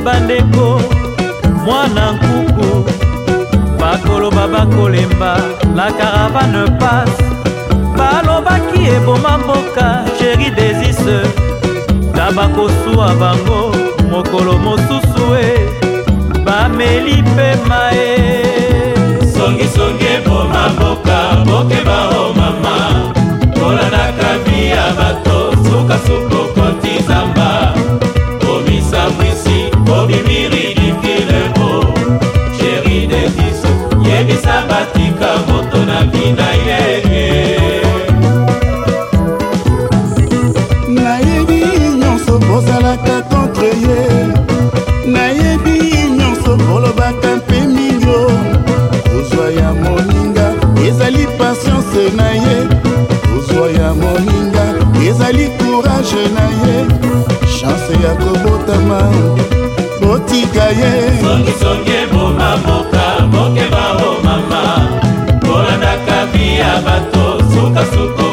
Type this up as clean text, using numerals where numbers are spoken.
bandeko mwana nkuku bakoloba bakolemba la caravane passe balobaki eboma mboka chéri desise na bakosuwa bango mokolo mosusu e bameli mpe mae songisongi eboma mboka bokeba o mama kolandaka vi ya bato sukasuko koti zamba omisabwisi obimiridikilebo chéri desise yebisa batika moto na bina yeye nayebi nyonso bozalaka contre ye nayebi nyonso bolobaka mpe milio kozwa ya moninga ezali patience na ye kozwa ya moninga ezali courage na ye chance ya kobotama botika ye songisongi eboma mboka bokeba o mama kolandaka vi ya bato sukasuko